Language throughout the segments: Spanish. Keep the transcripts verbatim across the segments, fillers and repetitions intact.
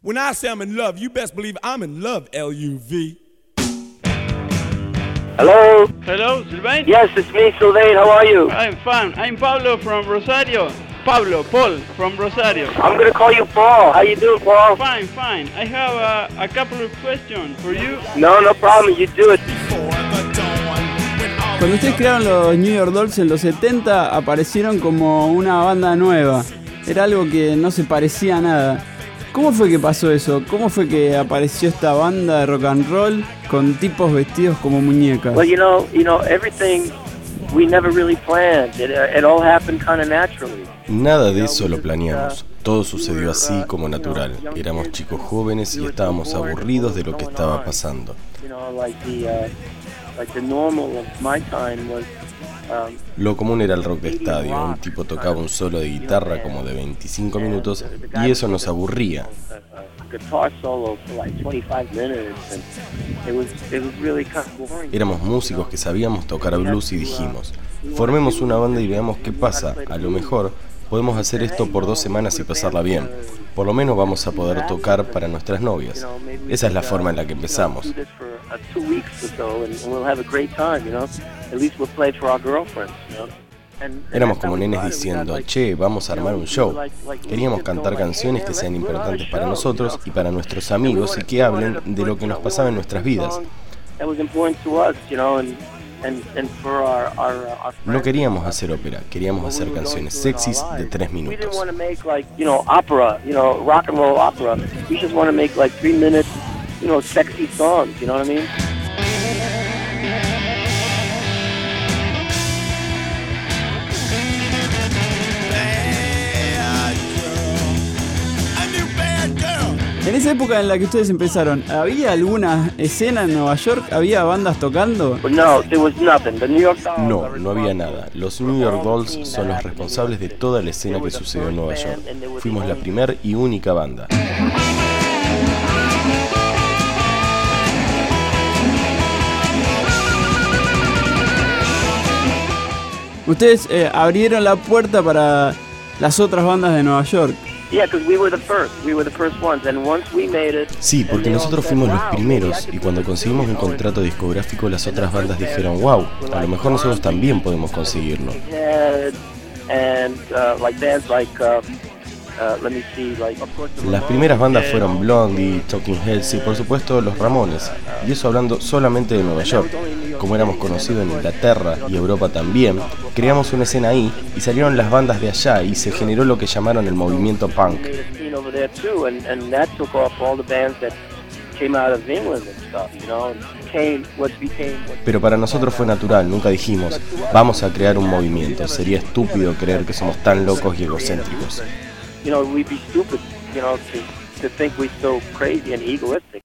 When I say I'm in love, you best believe I'm in love, L U V. Hello? Hello, Sylvain? Yes, it's me, Sylvain. How are you? I'm fine. I'm Pablo from Rosario. Pablo, Paul from Rosario. I'm gonna call you Paul. How you doing, Paul? Fine, fine. I have a, a couple of questions for you. No, no problem. You do it. Cuando ustedes crearon los New York Dolls en los setenta, aparecieron como una banda nueva. Era algo que no se parecía a nada. ¿Cómo fue que pasó eso? ¿Cómo fue que apareció esta banda de rock and roll con tipos vestidos como muñecas? Well, you know, you know, everything we never really planned. It, it all happened kind of naturally. Nada de eso lo planeamos. Todo sucedió así como natural. Éramos chicos jóvenes y estábamos aburridos de lo que estaba pasando. You know, like the, uh, like the normal of my time was. Lo común era el rock de estadio, un tipo tocaba un solo de guitarra como de veinticinco minutos y eso nos aburría. Éramos músicos que sabíamos tocar blues y dijimos, formemos una banda y veamos qué pasa, a lo mejor podemos hacer esto por dos semanas y pasarla bien. Por lo menos vamos a poder tocar para nuestras novias. Esa es la forma en la que empezamos. Éramos como nenes diciendo, che, vamos a armar un show. Queríamos cantar canciones que sean importantes para nosotros y para nuestros amigos y que hablen de lo que nos pasaba en nuestras vidas. No queríamos hacer ópera, queríamos hacer canciones sexys de tres minutos. En esa época en la que ustedes empezaron, ¿había alguna escena en Nueva York? ¿Había bandas tocando? No, no había nada. Los New York Dolls son los responsables de toda la escena que sucedió en Nueva York. Fuimos la primer y única banda. Ustedes eh, abrieron la puerta para las otras bandas de Nueva York. Sí, porque nosotros fuimos los primeros y cuando conseguimos un contrato discográfico las otras bandas dijeron, wow, a lo mejor nosotros también podemos conseguirlo. Las primeras bandas fueron Blondie, Talking Heads y por supuesto los Ramones, y eso hablando solamente de Nueva York. Como éramos conocidos en Inglaterra y Europa también, creamos una escena ahí y salieron las bandas de allá y se generó lo que llamaron el movimiento punk. Pero para nosotros fue natural, nunca dijimos, vamos a crear un movimiento, sería estúpido creer que somos tan locos y egocéntricos. You know, we'd be stupid, you know, to, to think we're so crazy and egoistic.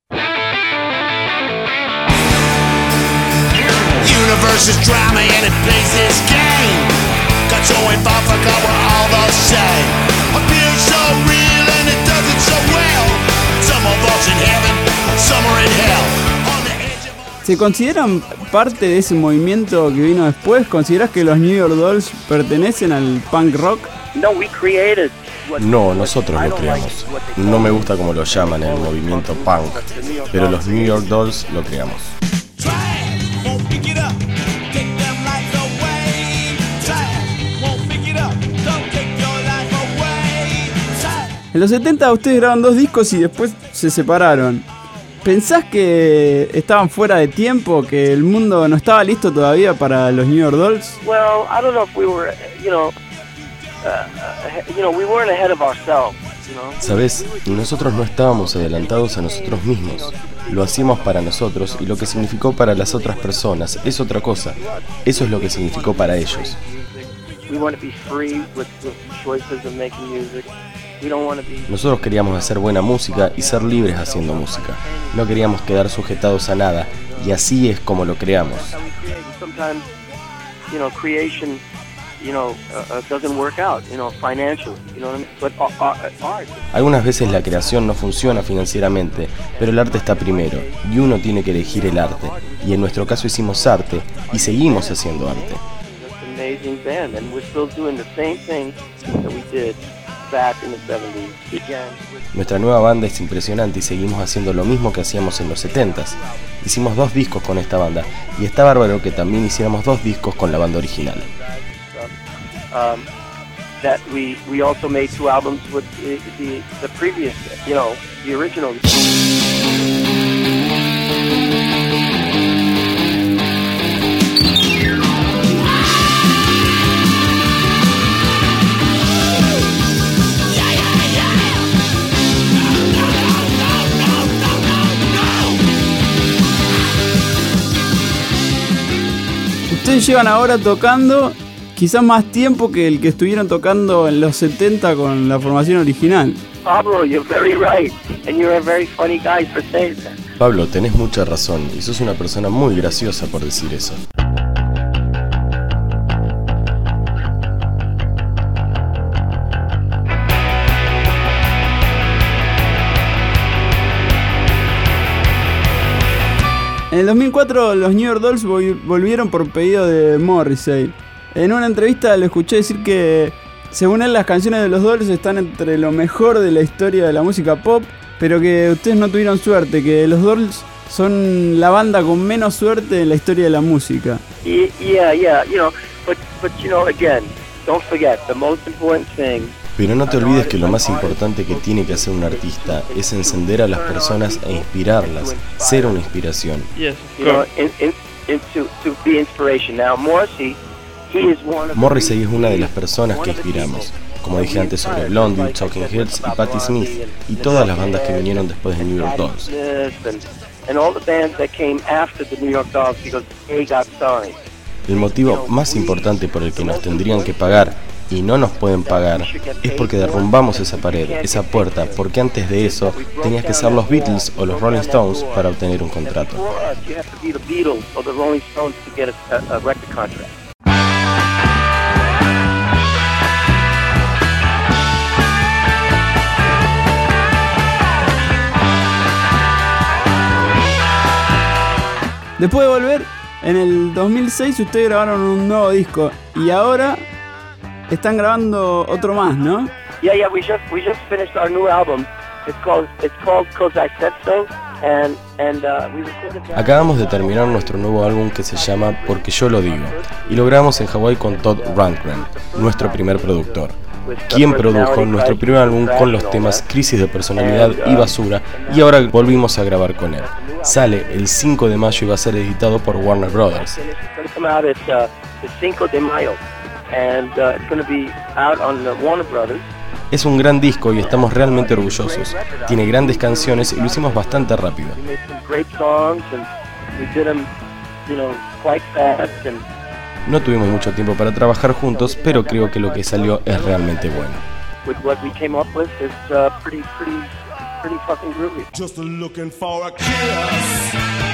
Universe is drama and it plays this game. Got your involved for cover all the same. Appears so real and it does it so well. Some of us in heaven, some are in hell. ¿Se consideran parte de ese movimiento que vino después? ¿Consideras que los New York Dolls pertenecen al punk rock? No, we created. No, nosotros lo creamos. No me gusta como lo llaman el movimiento punk, pero los New York Dolls lo creamos. En los setenta ustedes graban dos discos y después se separaron. ¿Pensás que estaban fuera de tiempo, que el mundo no estaba listo todavía para los New York Dolls? Well, I don't know if we were, you know, uh, you know, we weren't ahead of ourselves, you know. ¿Sabes? Nosotros no estábamos adelantados a nosotros mismos. Lo hacíamos para nosotros y lo que significó para las otras personas es otra cosa. Eso es lo que significó para ellos. We want to be free with, with choices of making music. Nosotros queríamos hacer buena música y ser libres haciendo música. No queríamos quedar sujetados a nada, y así es como lo creamos. Algunas veces la creación no funciona financieramente, pero el arte está primero, y uno tiene que elegir el arte. Y en nuestro caso hicimos arte, y seguimos haciendo arte. back in the seventies. Began. Nuestra nueva banda es impresionante y seguimos haciendo lo mismo que hacíamos en los setentas. Hicimos dos discos con esta banda y está bárbaro que también hiciéramos dos discos con la banda original. Um, that we we also made two albums with the, the the previous, you know, the original. Ustedes llevan ahora tocando quizás más tiempo que el que estuvieron tocando en los setenta con la formación original. Pablo, you're very right, and you're a very funny guy for saying that. Pablo, tenés mucha razón y sos una persona muy graciosa por decir eso. En el dos mil cuatro los New York Dolls volvieron por pedido de Morrissey. En una entrevista le escuché decir que, según él, las canciones de los Dolls están entre lo mejor de la historia de la música pop, pero que ustedes no tuvieron suerte, que los Dolls son la banda con menos suerte en la historia de la música. Yeah, yeah, you know, but but you know, again, don't forget the most important thing. Pero no te olvides que lo más importante que tiene que hacer un artista es encender a las personas e inspirarlas, ser una inspiración. Yes, You know, in, in, in to, to be inspiration. Now, Morrissey, he is one of Morrissey es una de las personas que inspiramos, como dije antes sobre Blondie, Talking Heads y Patti Smith, y todas las bandas que vinieron después de New York Dolls. And all the bands that came after the New York Dolls because they got signed. El motivo más importante por el que nos tendrían que pagar y no nos pueden pagar es porque derrumbamos esa pared, esa puerta, porque antes de eso tenías que ser los Beatles o los Rolling Stones para obtener un contrato. Después de volver, en el dos mil seis ustedes grabaron un nuevo disco y ahora están grabando otro más, ¿no? Yeah, yeah, we just we just finished our new album. It's called it's called 'Cause I Said So, and and uh, we recorded that. Acabamos de terminar nuestro nuevo álbum que se llama Porque Yo Lo Digo y lo grabamos en Hawái con Todd Rundgren, nuestro primer productor, quien produjo nuestro primer álbum con los temas Crisis de Personalidad y Basura, y ahora volvimos a grabar con él. Sale el cinco de mayo y va a ser editado por Warner Brothers. It's going to come out at uh, the Cinco de Mayo, and uh, it's going to be out on the Warner Brothers. Es un gran disco y estamos realmente orgullosos. Tiene grandes canciones y lo hicimos bastante rápido. We made some great songs, and we did them, you know, quite fast. And No tuvimos mucho tiempo para trabajar juntos, pero creo que lo que salió es realmente bueno. with what we came up with, it's uh, pretty, pretty, pretty fucking groovy. Just looking for a kiss.